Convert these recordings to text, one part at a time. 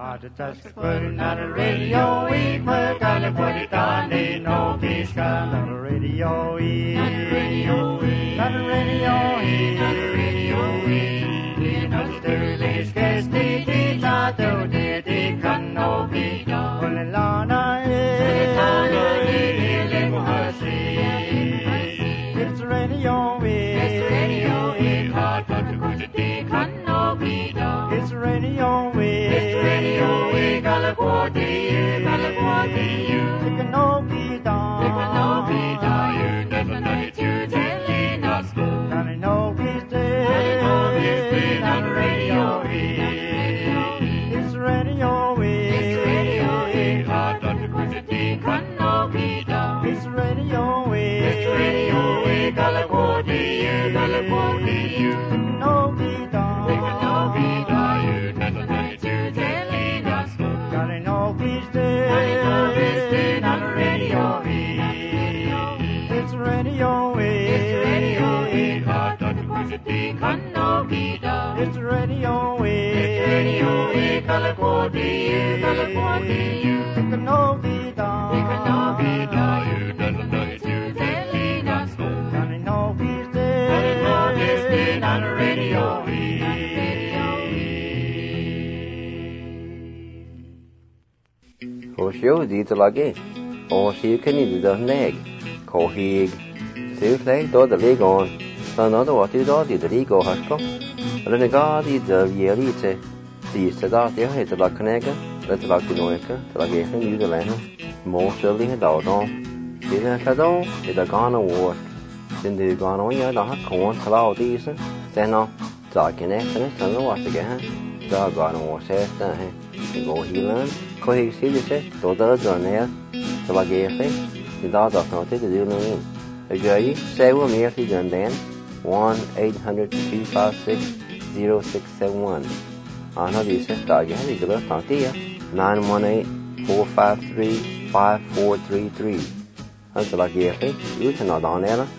Not a radio, we put on the body down, they know peace. Not a radio, not a radio, not a radio, not a radio, not a sterling, scarce the teacher, though they can no be done. When the Lana is, it's radio, it's radio, hard to go to the can no be done. It's radio, it's radio, California, you can no be done. It can no be done. You never know it, you telling us. Can I know he's dead? Can I know he's dead on the radio? It's radio, it's radio, hard to go to the can no be done. It's radio, California, you can no be done. It can no be done. You never know it, you telling us. Can I know he's dead? Can I know he's dead on the radio? It's radio, it's radio, hard to go to the can no be done. It's radio, California, you can no be done. It can no be done. You never know it, you telling us. Can I know he's dead? Can I know he's dead on the radio? Horsio di lagi, horsio kani di neg, kohig, sufle do the legon, another what is all the lego hasko, renegadi the yelite, the sedat the head la canega, let la kinoeka, la gefen New Zealand, more surely a dog on, did a cado, did a gun award, then the gun on ya the hot corn, allow these, then on, dark in essence, and the wash again, the gun was says, go healing. Kohig see this, toda zonea, the lagere, the dog of not to do no in. A guy, say will merely done then 1-800-256-0671. On how this is dog, you go to 918-453-5433. As the lagere, you can not on there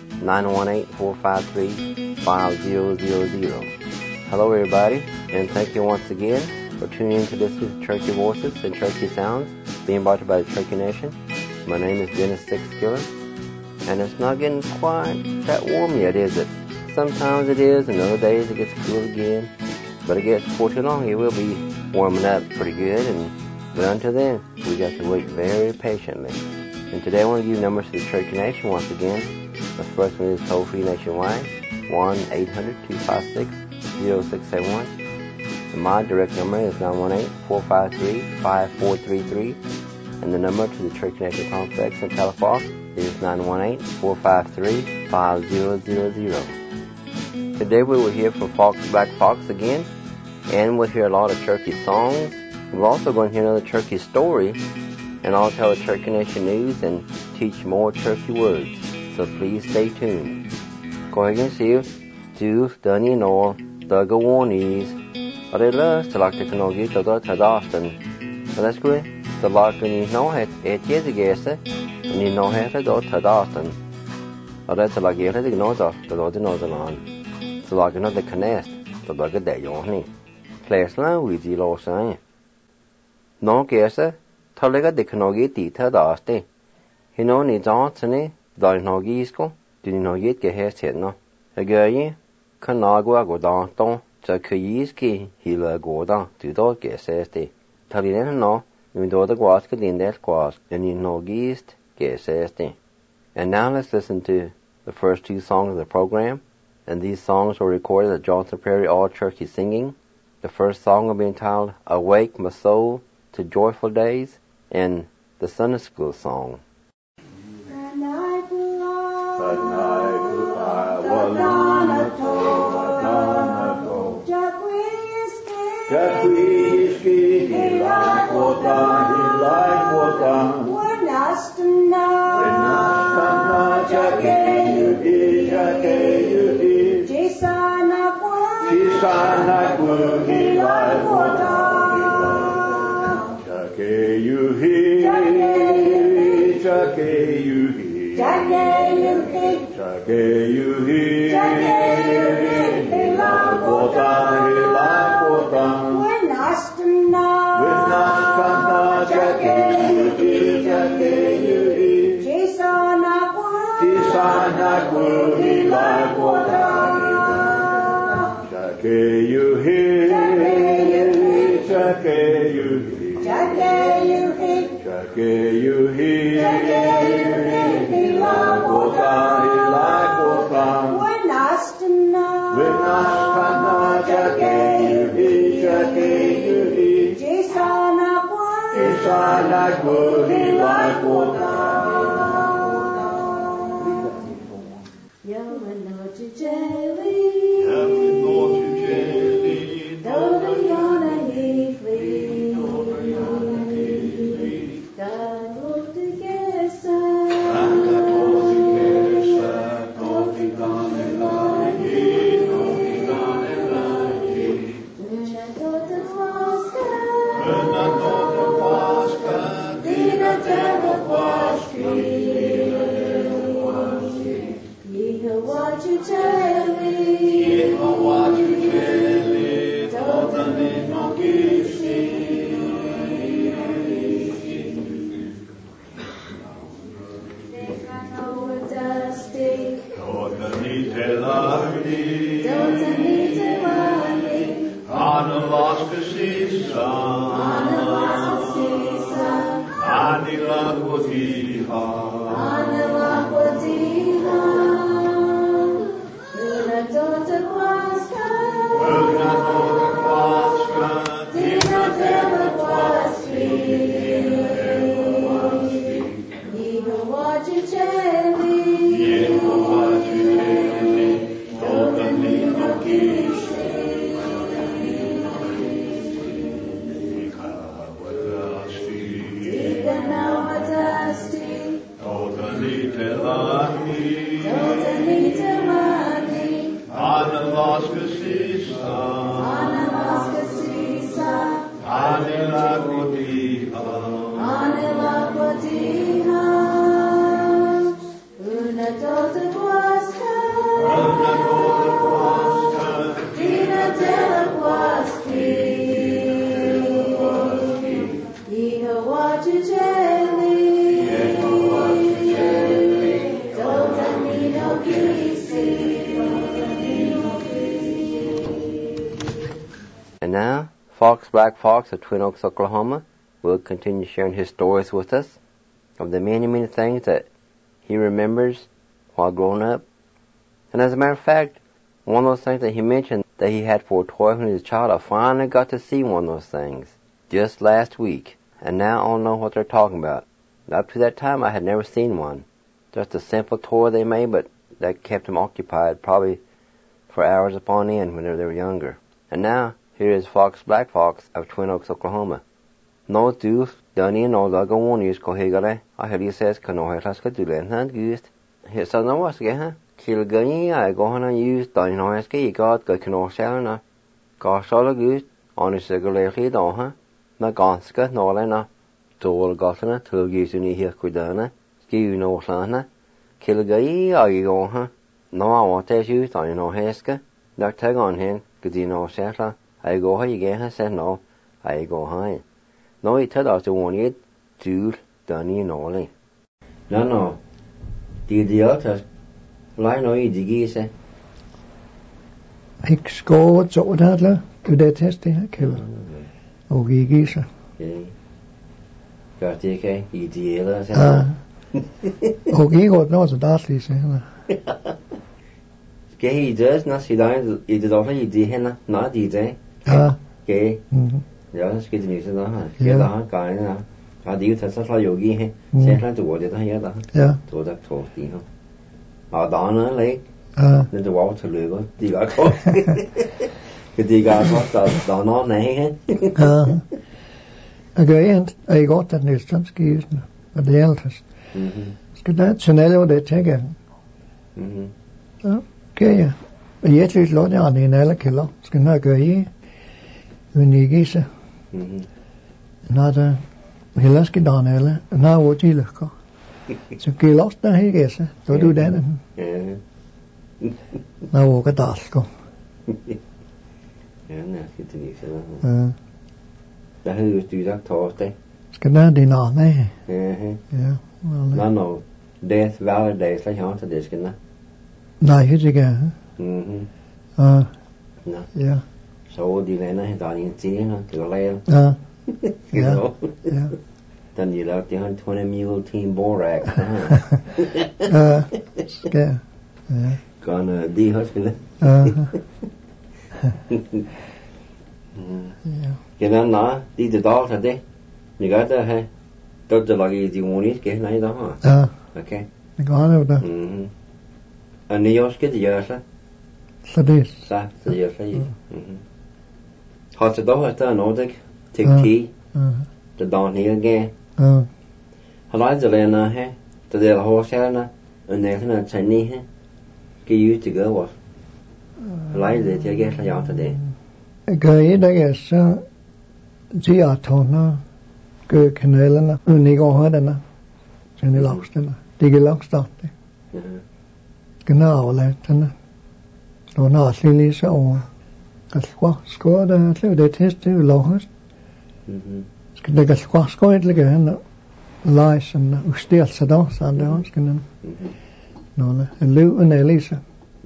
918-453-5000. Hello, everybody, and thank you once again for tuning in to this week's Cherokee Voices and Cherokee Sounds, being brought to you by the Cherokee Nation. My name is Dennis Sixkiller, and it's not getting quite that warm yet, is it? Sometimes it is, and other days it gets cool again. But it gets before too long, it will be warming up pretty good, but until then, we got to wait very patiently. And today I want to give you numbers to the Cherokee Nation once again. The first one is toll-free nationwide, 1-800-256-0671. And my direct number is 918-453-5433. And the number to the Cherokee Nation Complex in Telefox is 918-453-5000. Today we will hear from Black Fox again, and we'll hear a lot of Cherokee songs. We're also going to hear another Cherokee story, and I'll tell the Cherokee Nation news and teach more Cherokee words. So please stay tuned. Go ahead and see you. Do Dunny Nor, the Gawanis. Or they love to like the Kanogi to the Tadastan. But that's good. The like when you know it, 8 years ago, and you know how to do Tadastan. Or that's like you have to know the Lord knows the land. So like another canest, the bugger that you want. Place now with you, Lord saying. No guess, Talaga de Kanogi di Tadaste. He no needs answer, the Nogisco, do you know yet get his head no? A girl, Kanagua go down. Så køyiski hila gårda, du da gæsæste. Talinen no, men då det gwaske lindet gwask, and you know gist gæsæste. And now let's listen to the first two songs of the program. And these songs were recorded at Johnson Prairie All Cherokee Singing. The first song will be entitled Awake My Soul to Joyful Days, and the Sunday School Song. Jacquiski, he like water, when Astana, Jackie, Jisana, he like water, Jackie, you he like water, when Astana, Chakeyuhi, Chakeyuhi, Chakeyuhi, Chakeyuhi, Hilakota, Hilakota, Winastana, Vinastana, Chakeyuhi, Chakeyuhi, Jisanakwa, Isanakwa, Hilakota. And now, Fox Black Fox of Twin Oaks, Oklahoma, will continue sharing his stories with us of the many, many things that he remembers while growing up. And as a matter of fact, one of those things that he mentioned that he had for a toy when he was a child, I finally got to see one of those things just last week. And now I don't know what they're talking about. Up to that time, I had never seen one. Just a simple toy they made, but that kept him occupied probably for hours upon end whenever they were younger. And now, here is Fox Black Fox of Twin Oaks, Oklahoma. No dús, Danny no laga one use kohegare. I heard he says no haska do land used. Here's some no was ha. Kilgani I go on and use Danny no haska you got go no shalna. Gosh all good on his regularly don ha. Na ganska no lena. Tol gotana to use in here kudana. Ski no slana. Kilgai I go ha. No I want to use Danny no haska. That tag on him, cause you know shalna. I go high again, I said no, I go high. No, he told us to want it, Jude, Danny, and all. No. Did the others lie no easy geese? Ik scored zo dadelijk, toen dat test hè, killer. Ook die geese. Okay. Got the okay, ideale, zeg. Ook ik had nooit zo dadelijk zijn. Okay, he does not see that. He does also idee hen, not idee. Okay. Ja, det skal det vise da. Ja, da kan jeg. Ja, det er jo tæt så yogi he. Se han to det her da. Ja. To da to de her. Og da er like. Det var til løber. De går godt. De går godt da nå nej he. Jeg gør jeg godt at næsten skal use og det altest. Skal det channel og det tænker. Okay. Og jeg tror lå der en eller killer. Skal nok gøre i. Men ikke så. Nada. Heller skal der eller. Nå hvor de lukker. Så kan også der ikke så. Så du den. Nå hvor kan der skal. Ja, nej, skal det ikke så. Der har jo styrt torsdag. Skal der det nå nej. Ja. Nå. Det hver dag så har det skal. Nej, det ikke. No. Yeah. So đi lên nó hiện những gì nó tự lên. Yeah. So. Yeah. Then you left the 120 mule team borax. Yeah. Yeah. Còn đi hết rồi. Yeah. Cái nó đi từ đó thật đấy. Mình gọi đó hay. Tôiจะlagi di munis ke nai đó hả? Okay. Có đâu đó. Anh nhớ cái gì vậy sao? Sadis. Sao? Gì vậy sao? Họ sẽ đó là nó đấy. Thích thi. The dawn here again. Họ nói cho lên ha. Từ đây là họ sẽ là anh này là Chinese ha. Cái yêu chỉ có what? Họ nói để cho cái là gì thế? Cái đấy là sao? Chỉ ở thôn nó. Cái này là nó người có hết đó, cho nên lóc đó, đi cái lóc start đấy, cái nào là thế này, rồi nó xử lý sao, cái squat đó, cái để test cái lóc hết, cái squat là cái nó lái xong nó still sẽ đó sang đó cái nó là lưu anh này sao,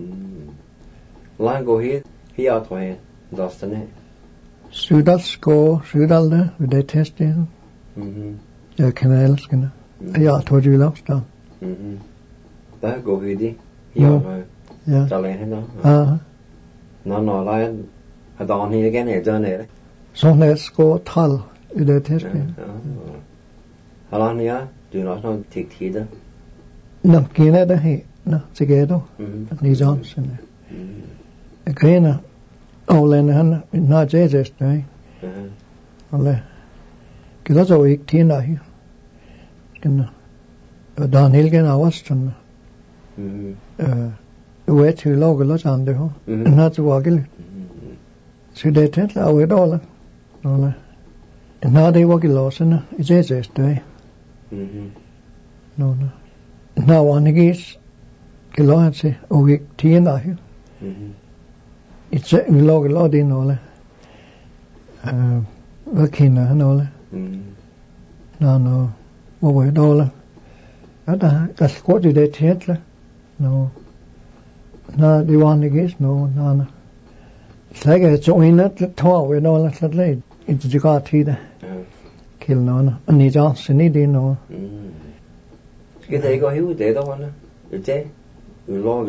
lái go here, here thôi, đó là này, sudal score, sudal đó, để test đấy. Ja, kanal skal det. Jeg tror du lagt da. Da går vi dit. Ja. Da lærer han da. Nå la jeg da han igen er der nede. Sånn er sko tall i det testet. Halan ja, du har nok tik tid da. Nå, kina det her. Nå, sikkert. Ni Johnson. Kina. Olen han na Jesus nei. Alle. Cái đó rồi thì này cái đàn hết cái nào Western về từ lâu cái đó chẳng được không nó chỉ qua cái sự đề thế là ở đó là nó đây qua cái lỗ sen nó dễ dễ đấy nó vào cái lỗ anh sẽ ở thì này ít sẽ cái lỗ đi nó là khi nào nó là nó mà vậy đó là đó cái squat gì đấy thiệt là nó đi vào cái nó sai cái chỗ này nó thua vậy đó là thật đấy ít chỉ có thi đấy kill nó anh đi cho xin đi nó cái đấy có hiểu thế đâu anh được chứ lo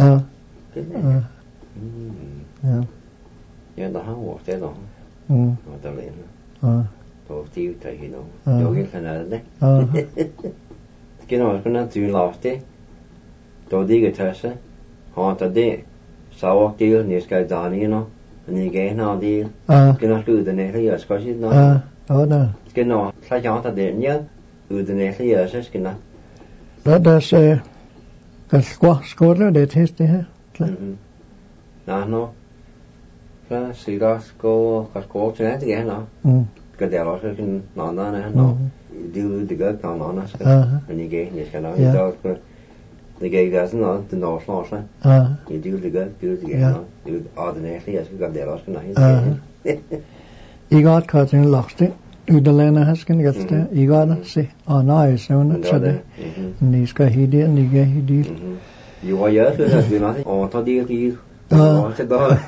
cái đó hắn work thế đó mà tao lên tổ tiêu thấy nó rồi cái phần nào đấy cái nào cái nó chịu lọt thế tổ đi cái thớt á họ ta đi sau tiêu nhiều cái đàn này nó những cái nào đi cái nó cứ từ này tới giờ có gì nó đó cái nào sai cho ta để nhớ từ này tới giờ sẽ cái nào đó sẽ cái squat đó để test đấy ha nó cái sự đó cái cho nên cái nó cái điều đó cái nó nó điều cái nó những cái nó đó cái nó từ nó những điều cái nó điều ordinary cái điều đó cái nó I got caught in lost it. Udalena has can get there. I got it. See, no, so not so there. Nis ka hidi, ni ga hidi. You are here to that, you know. To đi đó.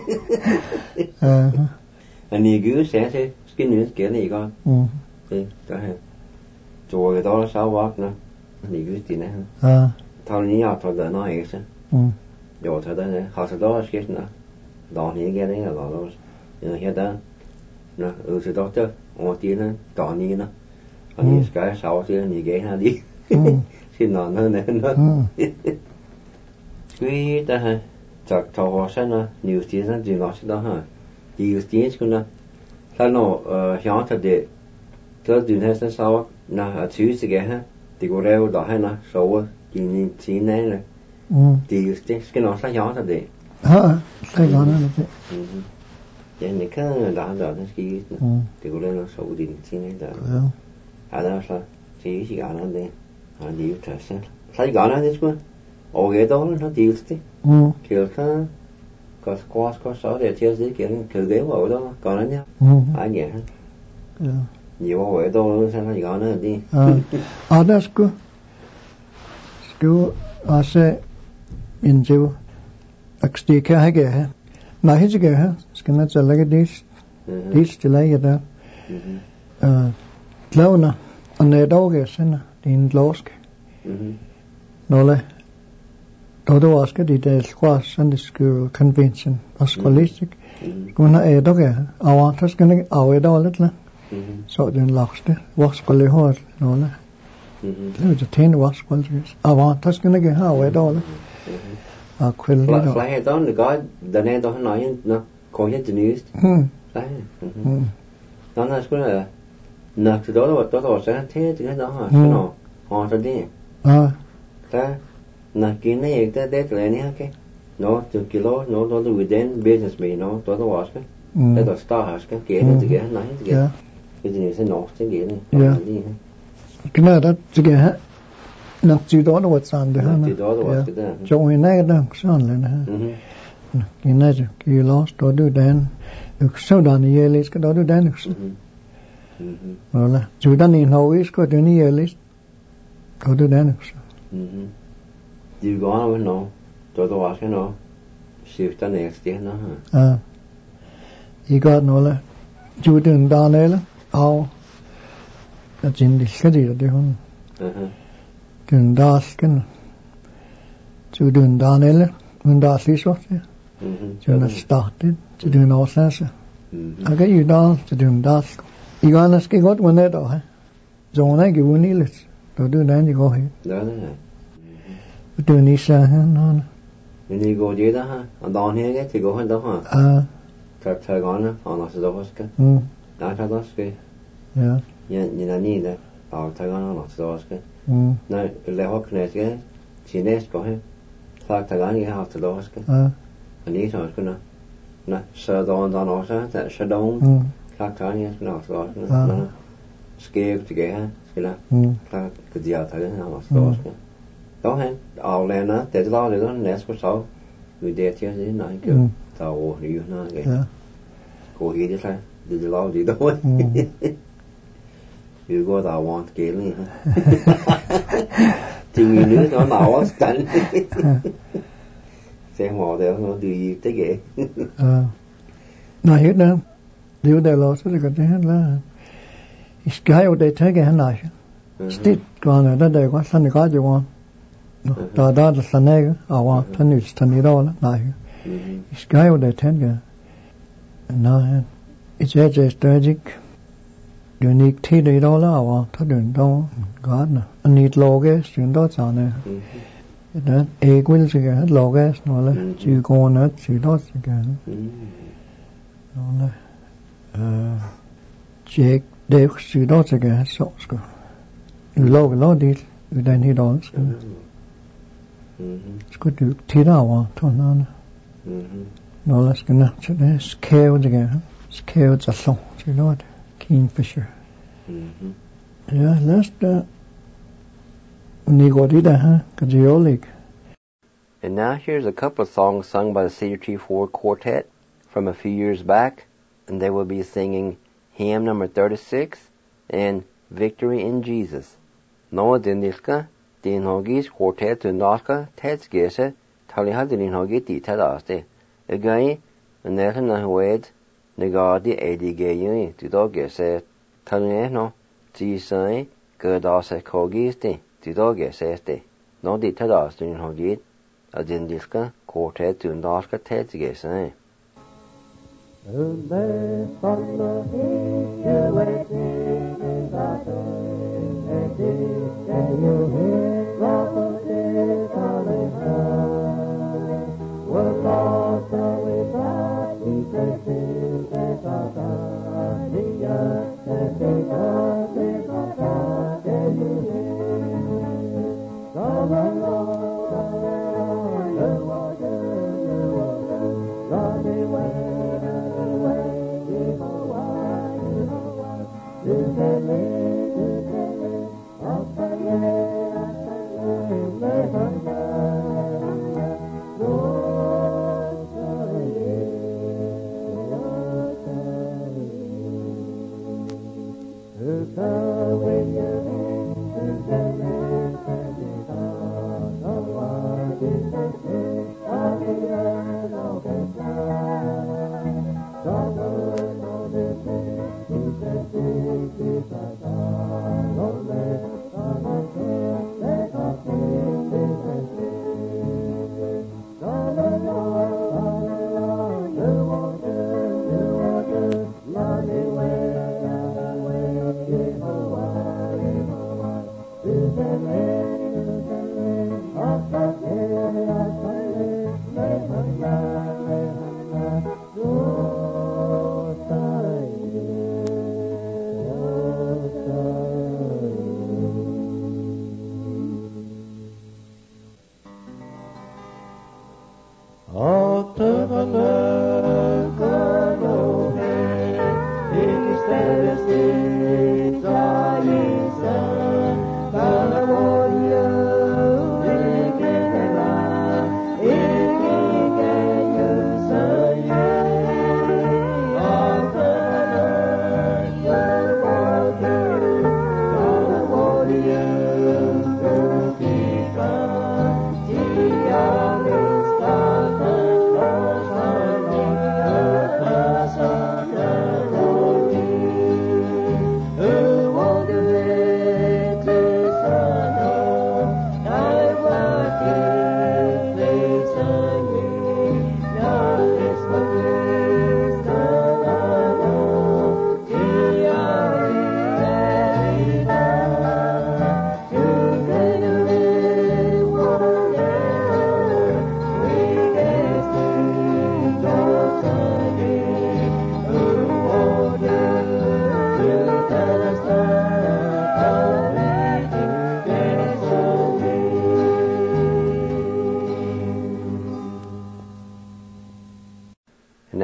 Anh đi cứ sẽ cái nữa kia này con. Thì đó ha. Rồi đó là sao bác nữa. Đi cứ gì nữa. Thôi ní học thôi đỡ nó hết chứ. Rồi thôi đó này, học đó là cái nữa. Đó ní cái đấy là đó. Rồi hiện đó. Nó sự đó chứ. Ông tiên nó đó ní nó. Anh đi cái sau chứ ní cái ha đi. Xin nó này nó. Quý ta ha. Chắc thầu sẽ nó nhiều tiền nó chỉ nói đó ha. Nhiều tiền chứ nó. Sao nó hiện thật để cho dùn hết sẽ sao na chú sẽ cái ha. Thì cô rêu đó hay nó số chỉ này này. Thì cái nó sẽ hiện thật để. Cái đó nó thế. Vậy nên cái đó nó cái thì cô rêu nó số chỉ này đó. Đó sao chỉ cái nó đây. Nhiều thật sẽ. Sai cái nó đấy chứ. Cái đó nó nhiều thế. Kiểu có số để chơi gì kiểu thử ghế vào đó còn nó nhá nhẹ nhiều vào đó sao nó gọi nó đi đó school sẽ in chiều XD cái hay cái Na hit ge ha, skena chala ge dis chala ge da. Tlauna ane doge sena din losk. Nolle. Todo waske di del squash Sunday school convention ascolistic. Guna doge awantas skena awe dolet. Så den lagste vaskole har nolle. Det er jo ten vaskole. Awantas skena ge ha awe dolet. Aquel Fly head on the god, the name of nine, no, call it the news. Fly. That's good. No, to do what was that? Take it on, no, on the day. No, give me that any, okay? No, 2 kilos, no, don't do within business me, no, to the wash. Let us start, get it together, nine together. It is a north again. Yeah. Can I that together? Not too don't know what's on there. Join that son then. You know, you lost or do then. So done the list could do then. Well, you done in how is got any list. Go do then. You go on with no. To the wash, no. Shift the next year, no. You got no. You didn't down how that's in the city of the home. Dun dasken. Så dun danelle, men daslis også. Så den startet, så dun årsager. Aga i dag, så dun dask. I gang skal godt vende der, ha. Så hun er ikke uniligt. Så dun den de går her. Dun i sig han. Men I går det der, ha. Og dagen her, det går han der, ha. Tager gående, og når så der også. Nej, tager også. Ja. Ja, ni der. Og tager gående, og når så der også. Nej, lad hok knæske til næste går her. Tak til gang jeg har til låske. Og lige så skal nå. Nej, så der også der så dog. Tak til gang jeg skal nok låske. Skæv til her skal jeg. Tak til de andre her også låske. Dog han aflander det der ligger næste på så. Vi det til det nej ikke. Der over nye noget. Gå helt det det lav det dog. Vi går der want gælden. Thì người nữ nó nào cảnh xem mò đều nó đi tới ghế. Này hết đó, điều đại lo số cái thế là cái ở đây thấy cái này, stick còn ở đây có sẵn cái gì không? Đó là sẵn này, à thân như sẵn đi đâu này, cái ở đây thấy cái, này, it's just tragic. Unique thi đấy đó là à, thắt đường đó, God nè, anh need loges, chuyện đó sao nè, đó, equal gì cả, loges nó là, chữ con nó, chữ đó gì cả, nó là, check đẹp chữ đó gì cả, sốt cả, lo đi, đây thì đó, có được thi đó à, thôi nó là cái nào, chứ đấy, scale gì cả, scale chặt xong, chữ đó. Kingfisher. Yeah, that's Nigorida, huh? Kajiolic. And now here's a couple of songs sung by the Cedar Tree 4 Quartet from a few years back, and they will be singing hymn number 36 and Victory in Jesus. Noah Dindiska, Din Hogis Quartet to Naska, Ted's Gese, Taliha Din Hogit, Tadaste. Again, and there's another word. Nagadi edigayuni to dogge se taneno tisai gadase kogiste to dogge se no di tadas in hogit adindiska quartet to naska tetige se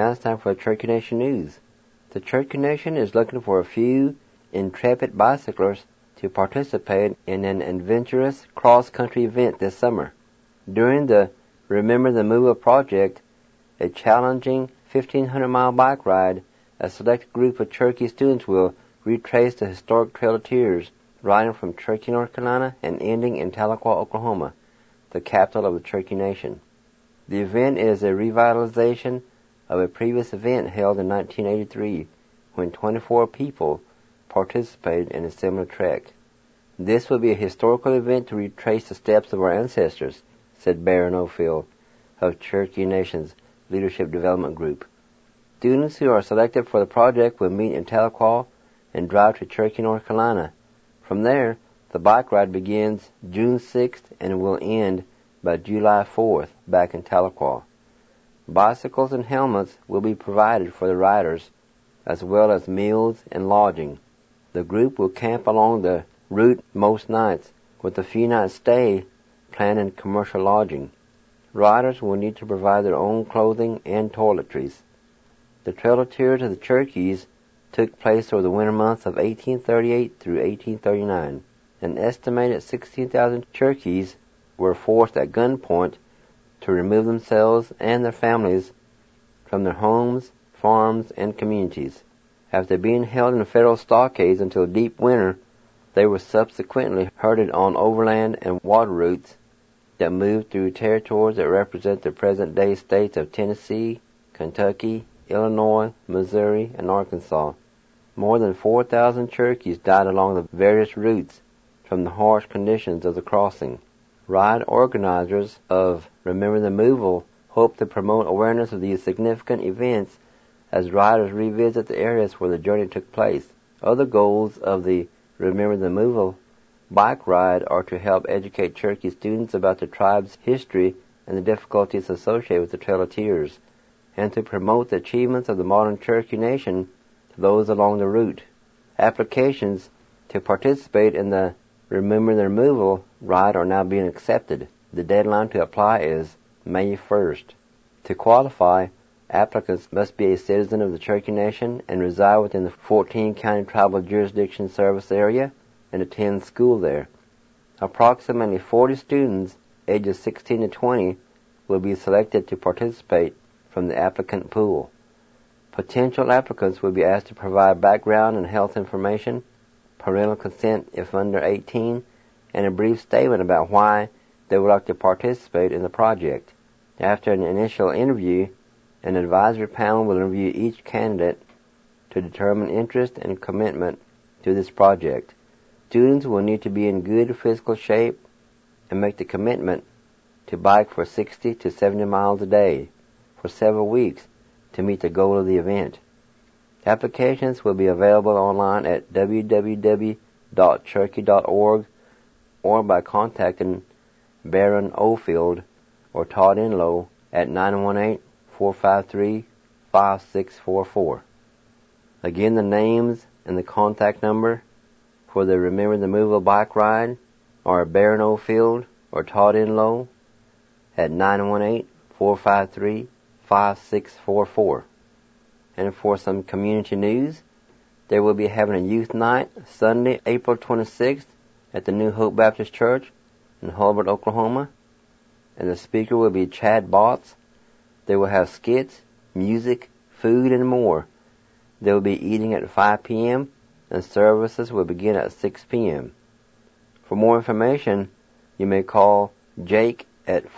now it's time for the Cherokee Nation News. The Cherokee Nation is looking for a few intrepid bicyclers to participate in an adventurous cross-country event this summer. During the Remember the Moval project, a challenging 1,500-mile bike ride, a select group of Cherokee students will retrace the historic Trail of Tears, riding from Cherokee, North Carolina, and ending in Tahlequah, Oklahoma, the capital of the Cherokee Nation. The event is a revitalization of a previous event held in 1983, when 24 people participated in a similar trek. This will be a historical event to retrace the steps of our ancestors, said Baron Ofield of Cherokee Nation's Leadership Development Group. Students who are selected for the project will meet in Tahlequah and drive to Cherokee, North Carolina. From there, the bike ride begins June 6th and will end by July 4th back in Tahlequah. Bicycles and helmets will be provided for the riders, as well as meals and lodging. The group will camp along the route most nights, with a few nights stay planned in commercial lodging. Riders will need to provide their own clothing and toiletries. The Trail of Tears of the Cherokees took place over the winter months of 1838 through 1839. An estimated 16,000 Cherokees were forced at gunpoint to remove themselves and their families from their homes, farms, and communities. After being held in federal stockades until deep winter, they were subsequently herded on overland and water routes that moved through territories that represent the present-day states of Tennessee, Kentucky, Illinois, Missouri, and Arkansas. More than 4,000 Cherokees died along the various routes from the harsh conditions of the crossing. Ride organizers of Remember the Moval hope to promote awareness of these significant events as riders revisit the areas where the journey took place. Other goals of the Remember the Moval bike ride are to help educate Cherokee students about the tribe's history and the difficulties associated with the Trail of Tears, and to promote the achievements of the modern Cherokee Nation to those along the route. Applications to participate in the Remember the Moval ride are now being accepted. The deadline to apply is May 1st. To qualify, applicants must be a citizen of the Cherokee Nation and reside within the 14-county tribal jurisdiction service area and attend school there. Approximately 40 students ages 16 to 20 will be selected to participate from the applicant pool. Potential applicants will be asked to provide background and health information, parental consent if under 18, and a brief statement about why they would like to participate in the project. After an initial interview, an advisory panel will interview each candidate to determine interest and commitment to this project. Students will need to be in good physical shape and make the commitment to bike for 60 to 70 miles a day for several weeks to meet the goal of the event. Applications will be available online at www.cherokee.org or by contacting Baron Ofield or Todd Enlow at 918-453-5644. Again, the names and the contact number for the Remember the Moval bike ride are Baron Ofield or Todd Enlow at 918-453-5644. And for some community news, they will be having a youth night Sunday, April 26th at the New Hope Baptist Church in Hulbert, Oklahoma. And the speaker will be Chad Botts. They will have skits, music, food, and more. They will be eating at 5 p.m. and services will begin at 6 p.m. For more information, you may call Jake at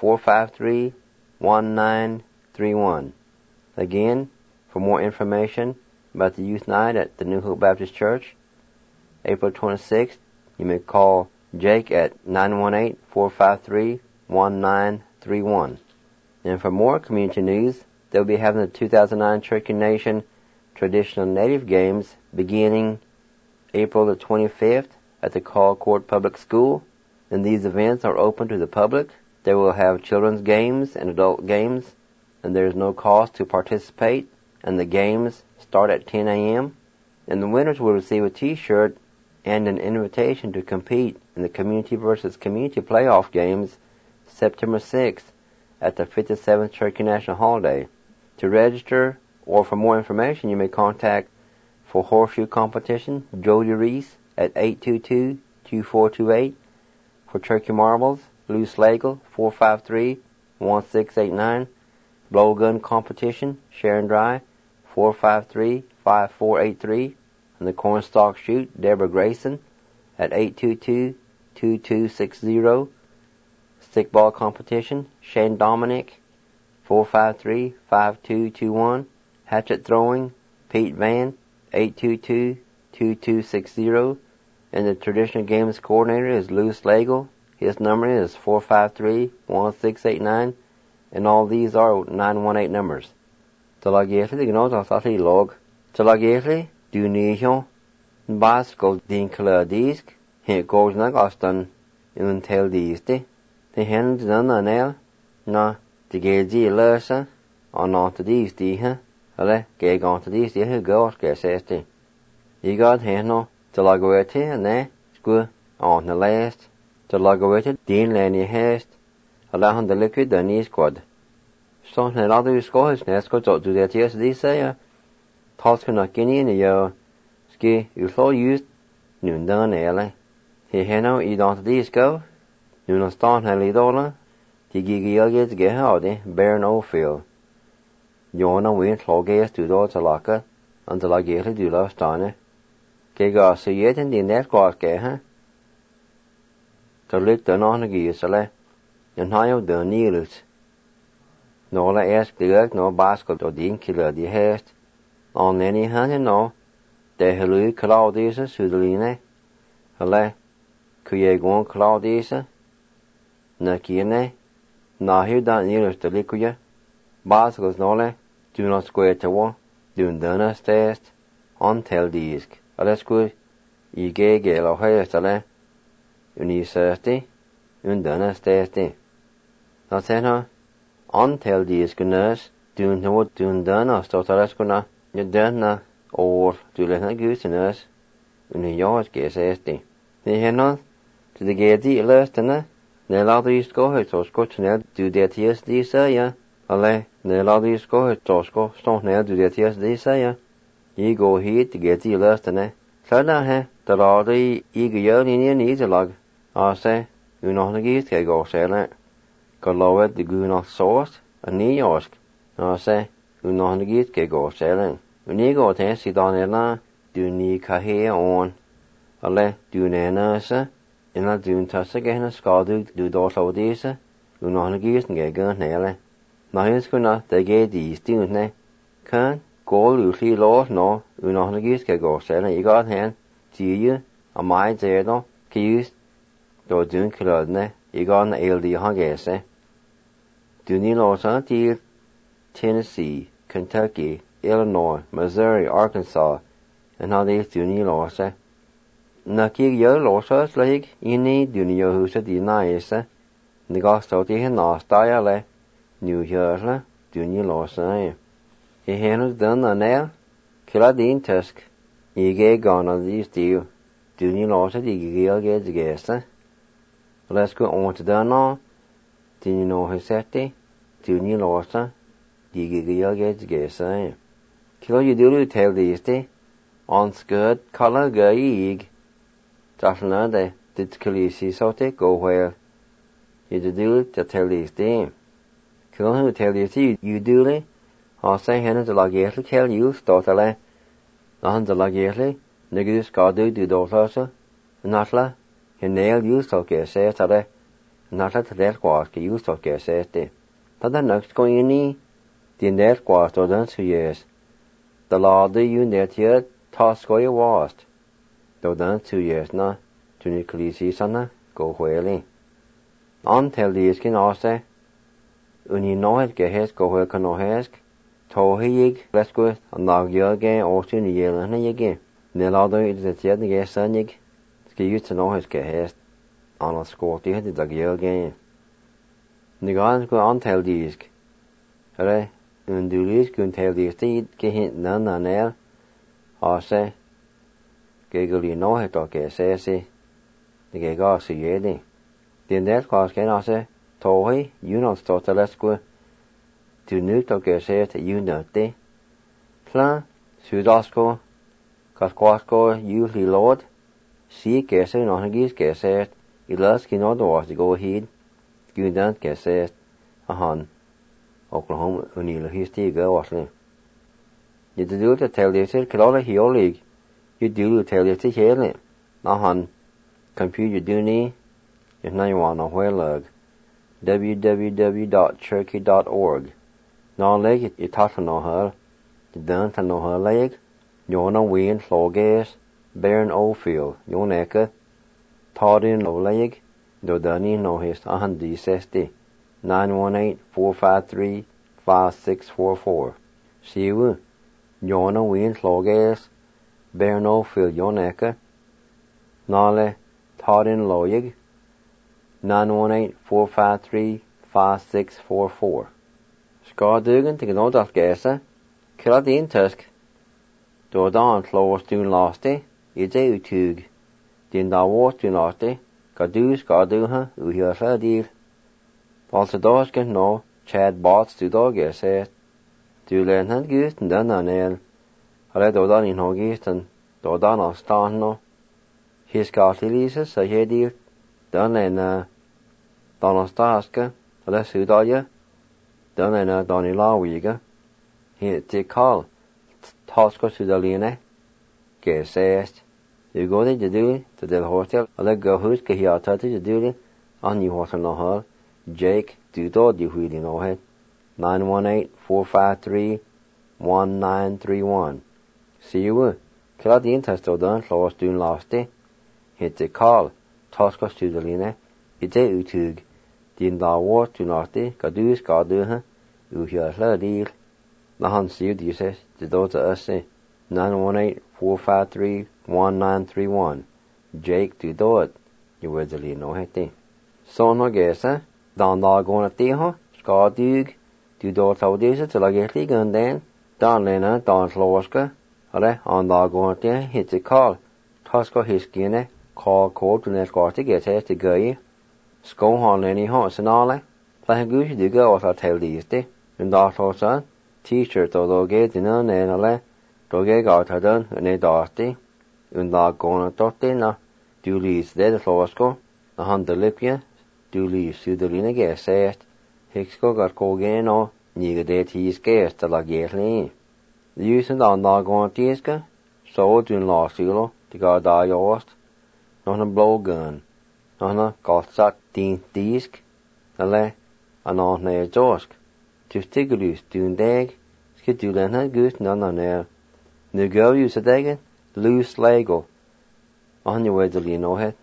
453-1931. Again, for more information about the youth night at the New Hope Baptist Church, April 26th, you may call Jake at 918-453-1931. And for more community news, they'll be having the 2009 Cherokee Nation Traditional Native Games beginning April the 25th at the Colcord Public School. And these events are open to the public. They will have children's games and adult games, and there is no cost to participate. And the games start at 10 a.m. And the winners will receive a T-shirt and an invitation to compete in the Community versus Community playoff games September 6th at the 57th Cherokee National Holiday. To register or for more information, you may contact for horseshoe competition Jody Reese at 822-2428. For turkey marbles, Lou Slagle 453-1689. Blowgun competition Sharon Dry 453-5483. And the cornstalk shoot Deborah Grayson at 822-2260. Stickball competition Shane Dominic 453-5221. Hatchet throwing Pete Van 822-2260. And the traditional games coordinator is Lou Slagle. His number is 453-1689. And all these are 918 numbers. Talagéfli gnóta satí log. Talagéfli dúníhio basco dín clá dísk. He gósnag astan un tel dísti. Te hen dán anel na de gédí lesa an áta dísti ha. Ale gé gánta dísti hu gós gé sésti. Igad heno talagóti ne sku an na last. Talagóti dín leni hest. Ala han de liquid dan is quad. So na ladu skohis nes ko to do that yes this say task na kini ni yo ski you so used nun dan ele. He heno I don't disco. Nun stan heli dola. Ti gigi yagets ge hade Baron O'Field. Jona win sloges to do talaka and the lagere du la stane. Ke ga se yeten din net ko ke ha. To lik dan on gi sele. En hayo de nilus. No la esk direkt no basket og din killer de hest. On any hand no. De helu Claudius Sudeline. Hele. Kuye gon Claudius. Na kiene. Na hier dan nilus de likuye. Basket no le. Do not square to one. Dun dana stest. On tel disk. Alles good. I ge lo hest ale. Uni sesti. Un dana stesti. Dat zijn er aantal die is geneus, doen wat doen dan als dat alles kunnen, je dan na oor, du ligt naar goed in huis, en je het gees is die. Die hen to de geet die luisteren, ne laat je school het zo goed snel, du dat hier die zei ja, alle, ne laat je school het zo goed snel, du dat hier die zei ja, je go hier te geet die luisteren, zodat he, de laat je gejoen in niet te lag, als hij, u nog een geest kan go zeggen. Galowed de gúnach sóst a ní ósc, ná sé ú nána gít ge gó séling. Ú ní gó té si dán ná dú ní cahé ón, a le dú néna sa, ina dún tasa ge hena skádú dú dósló dísa, ú nána gít ge gán néle. Ná hins gúna de gé dís dún né, cán gól ú lí lós nó ú nána gít ge gó séling, I gád hen tíu a mai dérdó, kiús dó dún kilód né, I gád na éldí hangése. Dúní lósa tír Tennessee, Kentucky, Illinois, Missouri, Arkansas, and how these dúní lósa. Na kig yo lósa slig inni dúní yo húsa dí náisa, na gástóti hen nástája le, New Jersey, dúní lósa é. I henus dun anel, kila dín tusk, I gé gana dí stíl, dúní lósa dí gíl gé dgésa. Let's go on to dun ná, dúní nóha seti, dúní lósa, dí gíl gé dgésa é. Kila you dúlú tel dísti, on scud kala ga íg, dafna de dit kilisi sote go where you dúlú te tel dísti. Kila hu tel dísti you dúlú, hasa hena de lagétli kel you stotale, nahan de lagétli, niggus skadu du dótlasa, natla, hin nail you stoke sé tale, natla te del quaske you stoke sé te. Tada next go inni, di del quast o dan su yes. The lade you net yet, tasko you wast. Do dan 2 years na, tuni klisi sana, go wheli. On tel diskin ase, uni nohet gehes go whel kan nohesk, tohi yig, lesku, an nagyage, ostu ni yelana yigi. Nelado it yet ge sanig, ski yut to nohes gehes, an a skoti het dag yelge. Nigan go on tel disk. Hare, undulis kun tel disk ge hint nan anel, ase, Gegeli no het ook sesi, de gega se yedi. Den der kwas ken ase, tohi, you not stotelesku, tu nut ook set you note. Pla, Sudasko, Kasquasco, usually Lord, see Gesser, Nonagis Gesser, Ilaski no doors to go ahead, Gudant Gesser, Ahan, Oklahoma, Unila, Histi, go Washley. You do to tell you, Kalala Hiolig, you do tell you to hear it. Ahan, compute you do knee, if now you want to where lug. www.cherokee.org. Now leg you touch on her, the dance on her leg, Jona Wien Florgas, Baron Oldfield, Joneka, Todin O leg, Dodani no his Ahandi Sesti, 918-453-5644. Siwu, Jona Wien Florgas, Baron Oldfield, Joneka, Nale, Todin Loyig, 918-453-5644. Skardugan to know that gesa, Kiladin Tusk, Dodan Close Dun Lasti, Ide Utug, Din da Wart Dun Lasti, Gadu Skarduha, Uhiasa Deal. Also Doskan no, Chad Bots to Dogesa, Du Lenhan Gust and Dananel, Hale Dodan in Hogistan, Dodan Ostano, His Gartilisa, Sahedir, Danena, Donostaska, Hale Sudaya, Danena Donilawiga, He call Tosco Sudalina, Gesest, you go to do to the hotel, I let go who's Kahiata to do it, on you water no hall, Jake, do do you really know it, 918-453-1931. See you, Kiladin Testo done, Close Dun Lasti, hit the call, Tosco Sudalina, Ide Utug, Din da Wart Dun Lasti, Gadu Skarduha, Uhiasa Deal. Nahan siw dises, the dota usse, 918-453-1931. Jake do do it, you wedderly no hete. So no gesa, dan da gona teho, skadug, do dot au desa till I get ligan den, dan lena, dan sloska, ale, on da gona te, hit the call, Tosco hiskine, call code to nescarti get has to go, sko hon any horse and all, play goose do go as I tell these day, and da son. T-shirt although get in an ale, doge got her done, and a darty, and la gona dotti na, do lease dead flosco, a hundred lipia, do leave Sudalina gas said, Hicksco got cogain or, nigga dead he's gas to la get lean. The use and on la gona tisca, so doing la silo, the guard die yost, not a blow gun, not a got sat deen disc, a le, and on a josk. Just take a loose, doing dag, skid do then had goose none on air. No go use a daggin, loose lego. On your way to Lino head,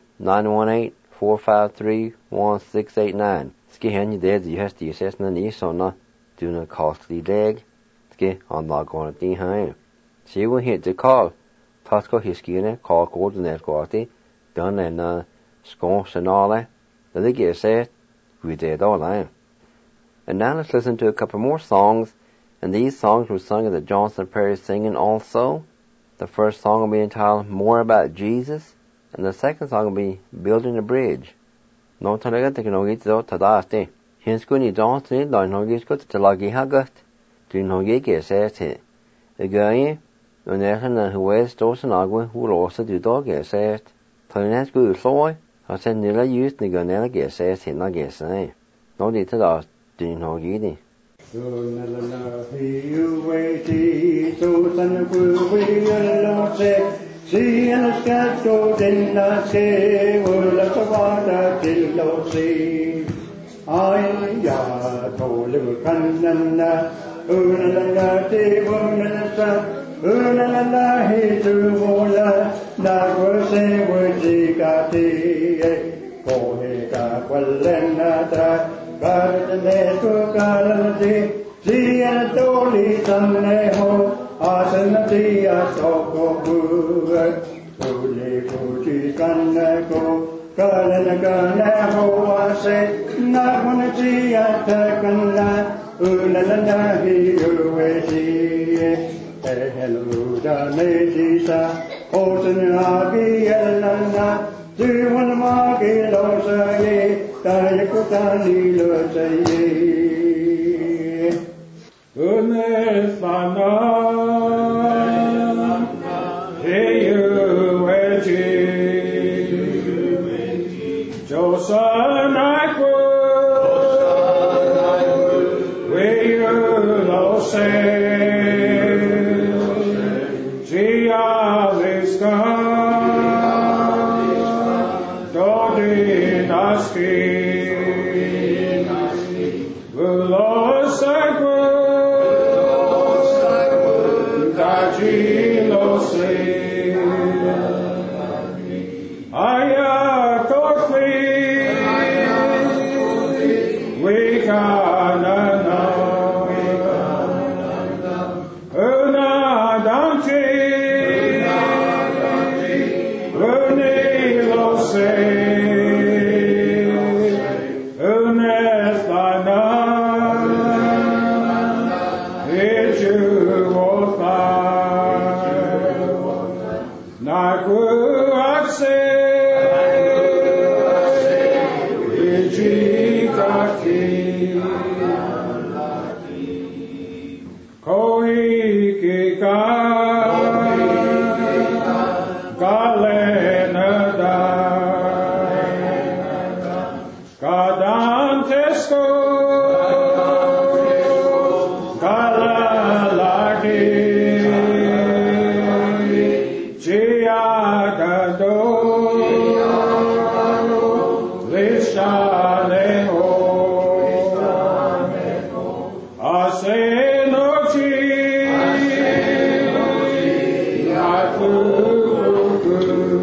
918-453-1689. Ski hen you dead, you has to use an east on not doing a costly dag. Ski on not going at the high. She will hit the call. Tosco his skinner, call code and escorty, done and sconce and all that. The leg is said, we did all that. And now let's listen to a couple more songs, and these songs were sung at the Johnson Prairie Singing also. The first song will be entitled More About Jesus, and the second song will be Building a Bridge. No talaga teknologi to tadaste. Hinskuni Johnson la nogi skut talagi hagat. Tu nogi ke sete. The guy unerhan who was dosen agua who also do dog ke set. Talinas go soy. I said nilla used the gunella ke set in la ke say. No di tadas. Din ho gidi. So na la na he you wait so san ku we lo se si an skat to den na se wo la ka wa da til lo se ai ya to le kan nan na na la te wo na sa na la he tu wo la na ko se wo ji ka ti ko he ka kwal na ta Garde to garde, Zia doli tanne ho, Asanati asoko buat, Uli puji kanne ko, Kalana kanne ho ase, Nakuna zia takanna, Ulana hi uwesi, Eheluda nejisa, Osan agi elana, Ziwan magi losaye, Kayakutani losaye. Unesana. Dialiska, Dodinaski, Vulosakwa, Dajilose, Ayakokli, Wikanana, Unadante, Unilose, Unethlana, Ijuofa, Naguakse, Ijikaki, Kohikika, Galenada, Gadantesko, Galalagi, Giagado, Lishaneho, Asenochi, Yakuku,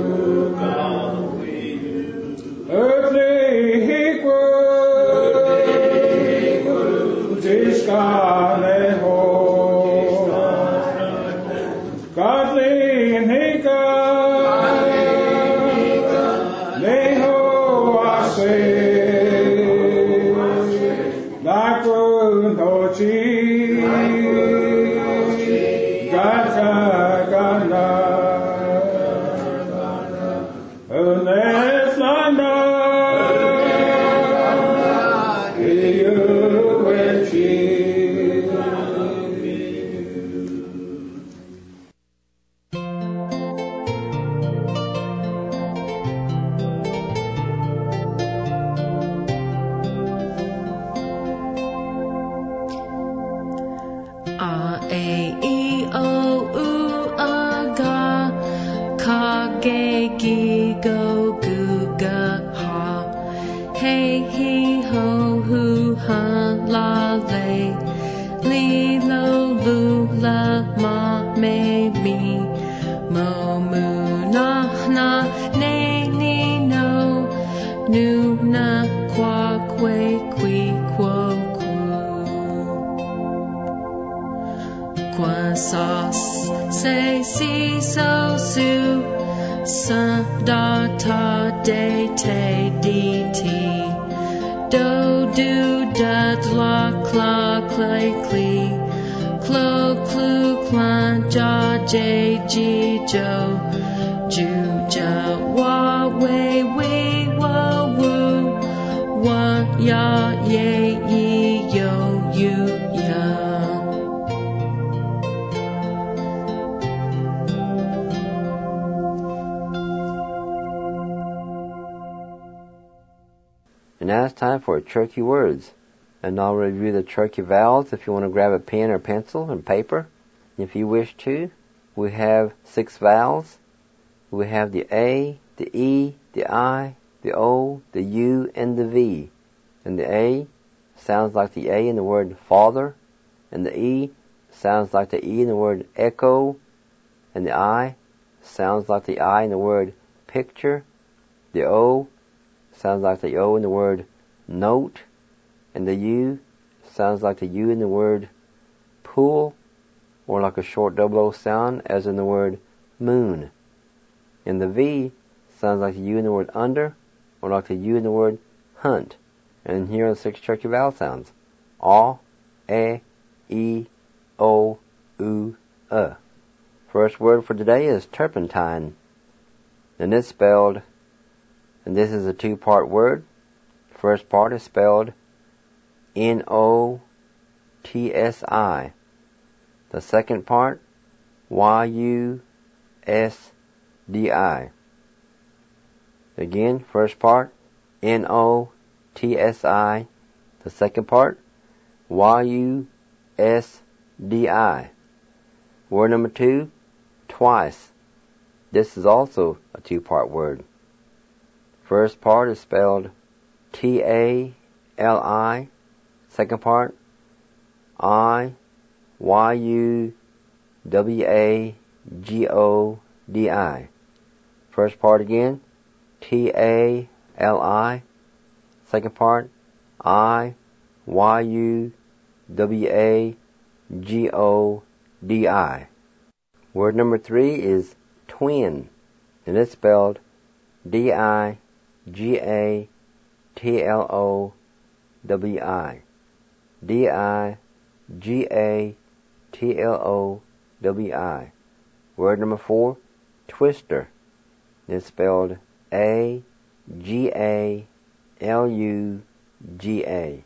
Earthly equal, Tishkaneho, Godly Nika, Neho Ase, Nakunochi, Gata Gana, Unethlana, Iyuwechi. A E O U Aga Kage Gi Go Gu Ga Ha Hey He Ho Hu Ha La Le Li Lo Lu La Ma Me Mi Mo Mu Na Na Ne Ni No Nu Na Kwa Kwe Kwi Kwo Kwa sa se si so su sa da ta de te di ti do do da la cla clay cli clo clu quan ja je ji jo ju ja wa we wa wu wa ya ye yi yo you ya. And now it's time for Cherokee words. And I'll review the Cherokee vowels if you want to grab a pen or pencil and paper. If you wish to, we have 6 vowels. We have the A, the E, the I, the O, the U, and the V. And the A sounds like the A in the word father, and the E sounds like the E in the word echo, and the I sounds like the I in the word picture. The O sounds like the O in the word note, and the U sounds like the U in the word pool, or like a short double O sound as in the word moon. And the V sounds like the U in the word under, or like the U in the word hunt. And here are the 6 Cherokee vowel sounds: A, E, O, U, First word for today is turpentine. And it's spelled, and this is a 2-part word. First part is spelled N-O-T-S-I. The second part, Y-U-S-D-I. Again, first part, N-O-T-S-I. The second part, Y-U-S-D-I. Word number 2, twice. This is also a two-part word. First part is spelled T-A-L-I. Second part, I-Y-U-W-A-G-O-D-I. First part again, T-A-L-I. Second part, I-Y-U-W-A-G-O-D-I. Word number 3 is twin, and it's spelled D-I-G-A-T-L-O-W-I. D-I-G-A-T-L-O-W-I. Word number 4, twister. It's spelled A-G-A-L-U-G-A.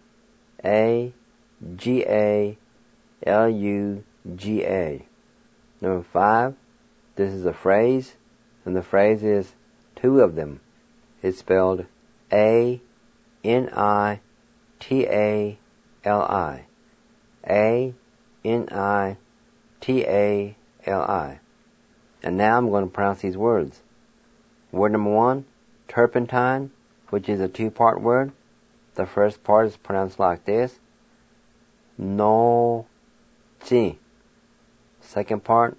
A-G-A-L-U-G-A. Number 5, this is a phrase, and the phrase is two of them. It's spelled A-N-I-T-A-L-I. A-N-I-T-A-L-I. And now I'm going to pronounce these words. Word number 1, turpentine, which is a two-part word. The first part is pronounced like this. No-chi. Second part,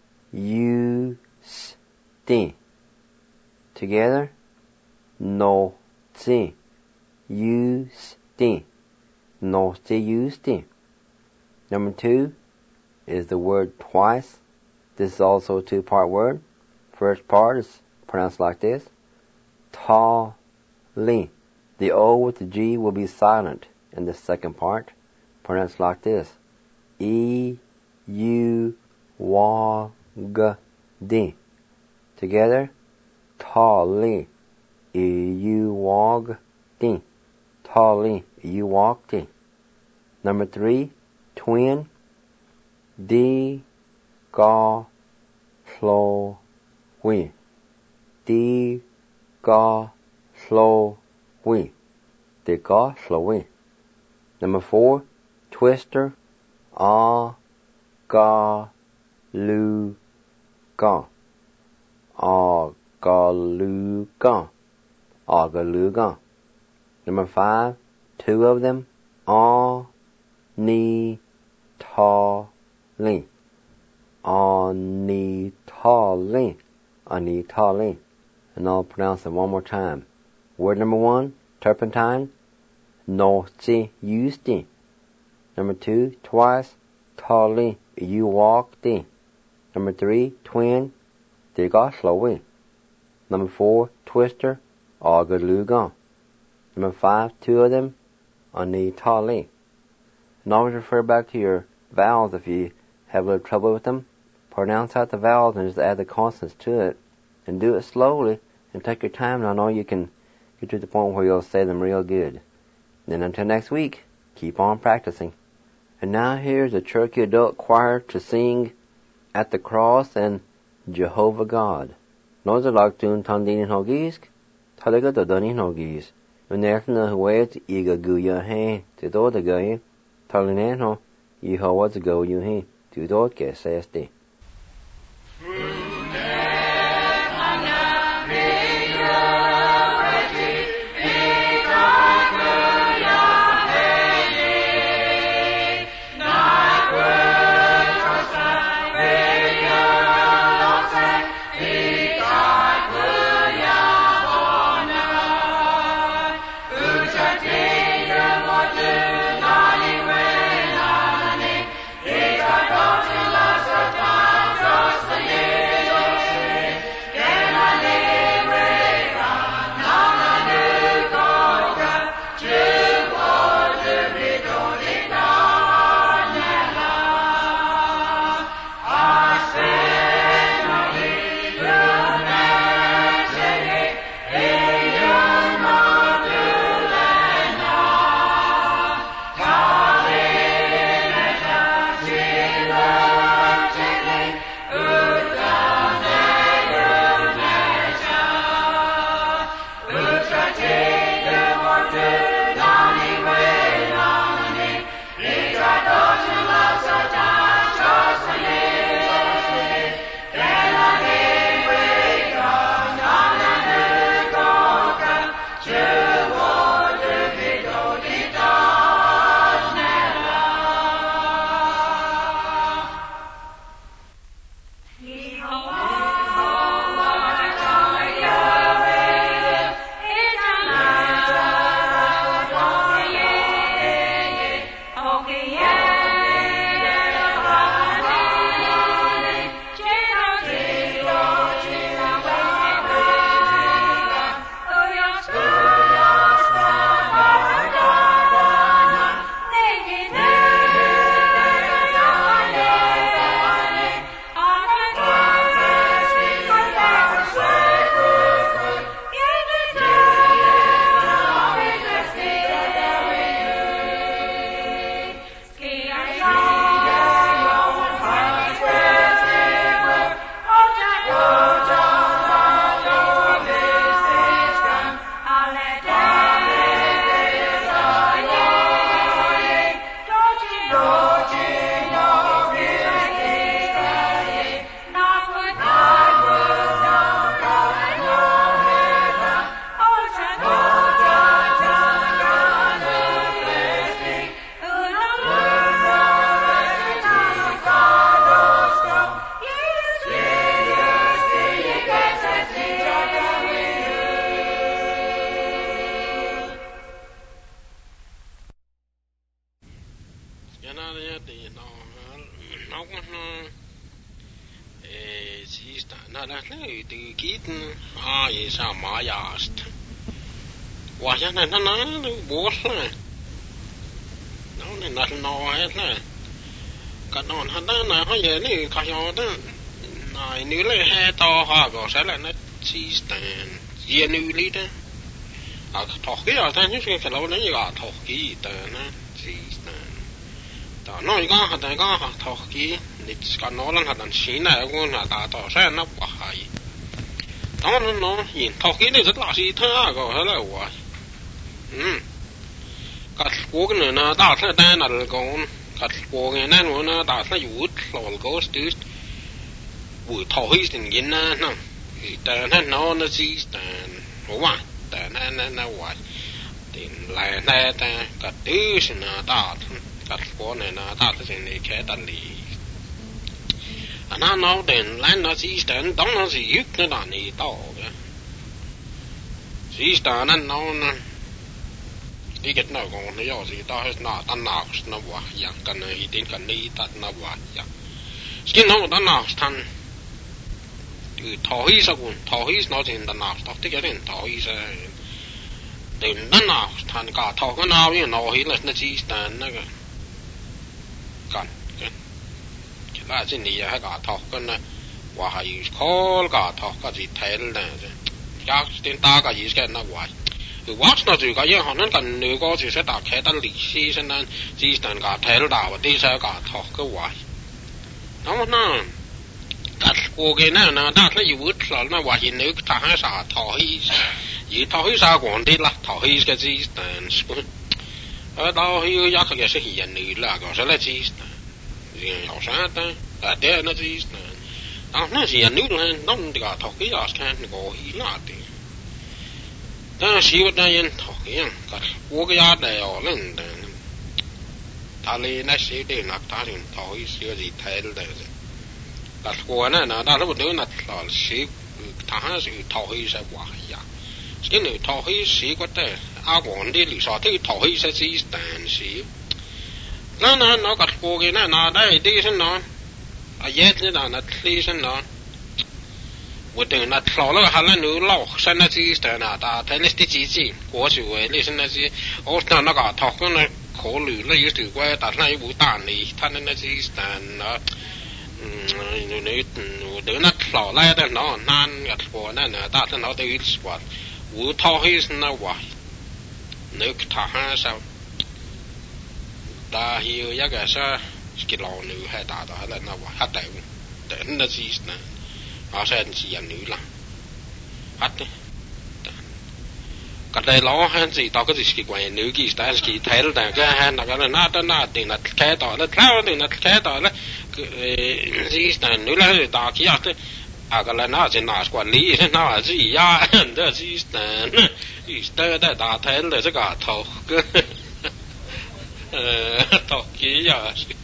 you-sti. Together, no-chi. You-sti. No-chi, you-sti. Number 2 is the word twice. This is also a two-part word. First part is pronounced like this. Ta-li. The O with the G will be silent in the second part, pronounced like this. E-U-W-A-G-D. Together, ta-li. E-U-W-A-G-D. Ta-li. E-U-W-A-G-D. Number 3, twin. D-ga-flo-wi. D-ga-flo-wi. D-ga-flo-wi. Number 4, twister. A-ga-lu-ga. A-ga-lu-ga. A-ga-lu-ga. Number 5, two of them. A-ni-ta-li. A-ni-ta-li. A-ni-ta-li. And I'll pronounce it one more time. Word number 1, turpentine. No-chi-u-sti. Number 2, twice. Ta-li. You-walk-di. Number 3, twin. Di-ga-flo-wi. Number 4, twister. A-ga-lu-ga. Number 5, two of them. A-ni-ta-li. And always refer back to your vowels if you have a little trouble with them. Pronounce out the vowels and just add the consonants to it. And do it slowly and take your time, and I know you can get to the point where you'll say them real good. Then until next week, keep on practicing. And now here's the Cherokee Adult Choir to sing At the Cross and Jehovah God. Noza laktun tandin hogisk, talaga dodani hogis. Unertna huet iga guya he, to do the guy, talineno, Yehovah to go you he, to do ke says de. Satan Nada löytyy kiitin aisa majasta. Vajana nana vuosle. No ne noelle. Kadonhan tänään hajeni kajota. Nai nyle heto hago sellainen siistään. Jenylitä. Aga tohkia tän hyskellä on eikä tohkia tänään siistään. Tää on noin kahta tohkia. Nyt skannolan hadan siinä kun hata sen vahai. No, in tohkia nyt lasi taago helua. Katkuukin nää taas tän alkoon. Katkuukin nää nuo taas juut lolkoos tyst. Vui tohisin ginnä no. Tänään no siistään. Ova. Tänään vai. Tin lähtää kattyysnä taas. Katkuunena taas sinne ketalli. Anna nouden lännä siistään tonnasi yknä niin tauge. Siistään on iket nogon joo siitä on naata naust navaa ja kan hitin kan niitä navaa ja. Skin on naustan. Tohisa kun tohis noin naust tekee tohisa. Den naustan ka tohon avi nohilles ne siistään näkö. Kan. Laa sinne ja häkaa tohkana vahajus kolkaa tohka sit heilleen se. Jakstin takajiskenna vai. Vatsna tyka jehonen kan nyko siis se takheita liksi senään siistään ka heildaavat isä ka tohka vai. No mut nää. Katkuukin nää taas juutsalna vahin nyk tahan saa tohis. Ji tohis saa kuntilla tohis ke siistään. Tohi jakake se hien nyillä ka se le siistään. Jos äätään, äätään siistään. Nää siihen nyllään tontikaa tohkias käänny kohilaatiin. Tää sijoittajan tohkian, katkuukiaade joo lentään. Tali näsi tyynaktaasin tohis sijoitit heiltään. Katkuuana nää taas tyynatlaal siik tahansi tohise vahja. Skin tohis siikotte aguondi lisaatii tohise siistään siik. No katkuukin nää ei tiisen noin. Ajetli nää tliisen noin. Mutta nää tlolla halla nu lohsen nää siistää nää taa tällesti jiiji. Kuosuwe liisen nää si. Ostaa nää tohkun kolyllä just ykkuä taas nää juu taani. Tänne nää siistään nää. Nyt nää tlolla ja tän noin. Nään katkuuana nää taas nää tyylsvat. Uu tohis nää vahi. Nyk tahan saa. Tää hiu jäkäsä skilaun nyt hätätä hälänä vaan hätäyn. Tänne siis nää. Asen siihen nyllä. Hatte. Kateilla on hän siitä takaisin kun ei nykistä änski teiltään kähän nakana naatiin nat kätaille träutin nat kätaille. Siis nää nyllä taakiatte. Akalla naasin naaskuan liisen naasi ja ääntä siis nää. Siis tätä teille se kaatohka. Toki jaasi.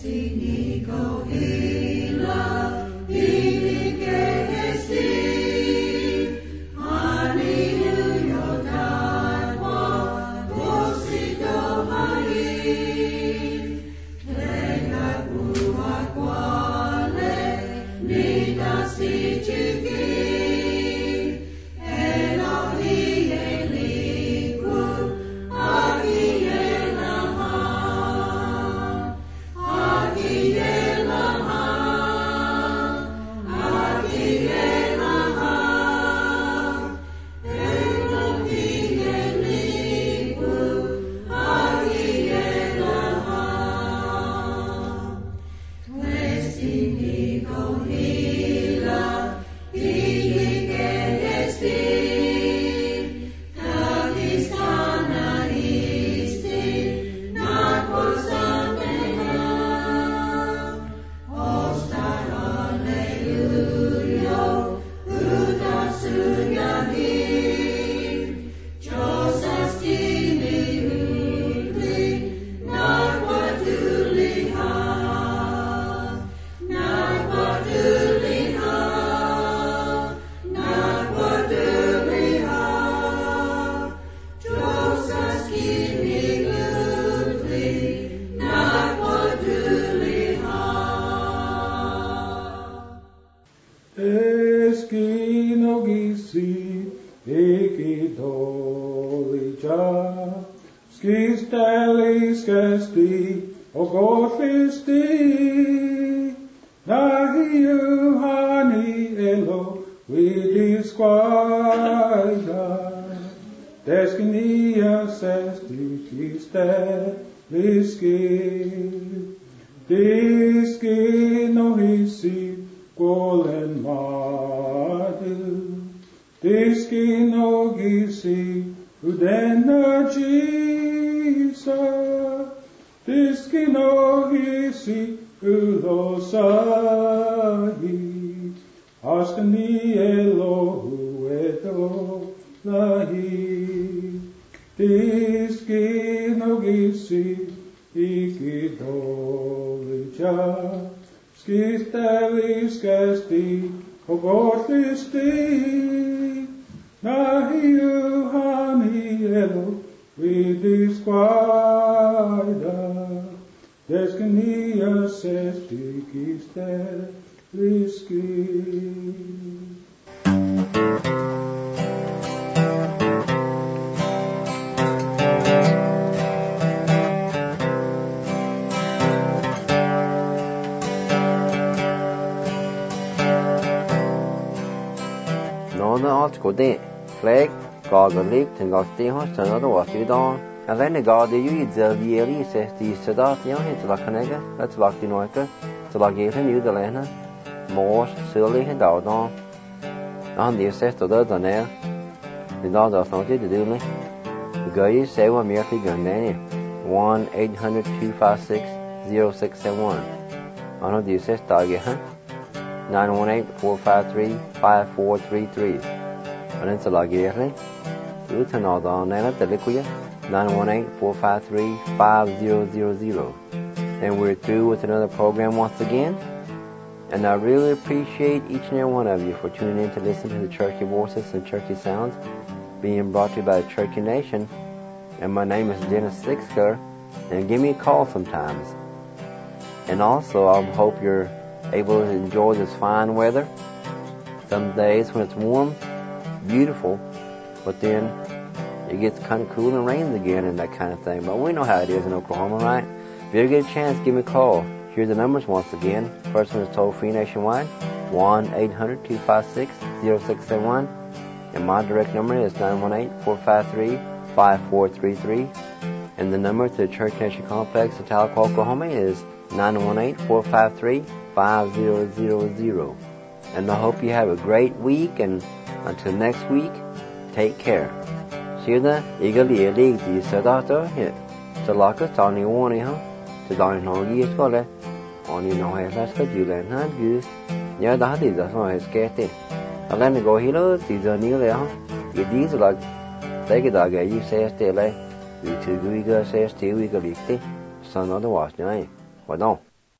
Godin, flag, Gagalik, and Gostihos, another was you down. And then the Gaudy, the Vieri says the Sedat, to la Canega, that's like the Noica, to la Gatan, you the Lena, Morse, Silly, and Dowdon. On the assessed of the Donair, the dog of not to do me. The guy say one merely gun Danny, 1-800-256-0671. On the assessed dog, 918-453-5433. Peninsula Gary, Luton Odon, and the Liquia, 918-453-5000. And we're through with another program once again. And I really appreciate each and every one of you for tuning in to listen to the Cherokee Voices and Cherokee Sounds being brought to you by the Cherokee Nation. And my name is Dennis Sixker, and give me a call sometimes. And also, I hope you're able to enjoy this fine weather. Some days when it's warm, beautiful, but then it gets kind of cool and rains again and that kind of thing. But we know how it is in Oklahoma, right? If you ever get a chance, give me a call. Here's the numbers once again. First one is toll-free nationwide, 1-800-256-0671. And my direct number is 918-453-5433. And the number to the Church Nation Complex in Tahlequah, Oklahoma is 918-453-5000. And I hope you have a great week, and until next week, take care. Sida igali elig di sadato hit. To lock us on the warning, huh? To don't know ye scholar. On you know, let's go do that, not good. Yeah, that is that's why I scared it. I let me go here, see the new there. It is like, take it again, you say still, you two we go say still, we go lick it. Son of the wash, right? What don't?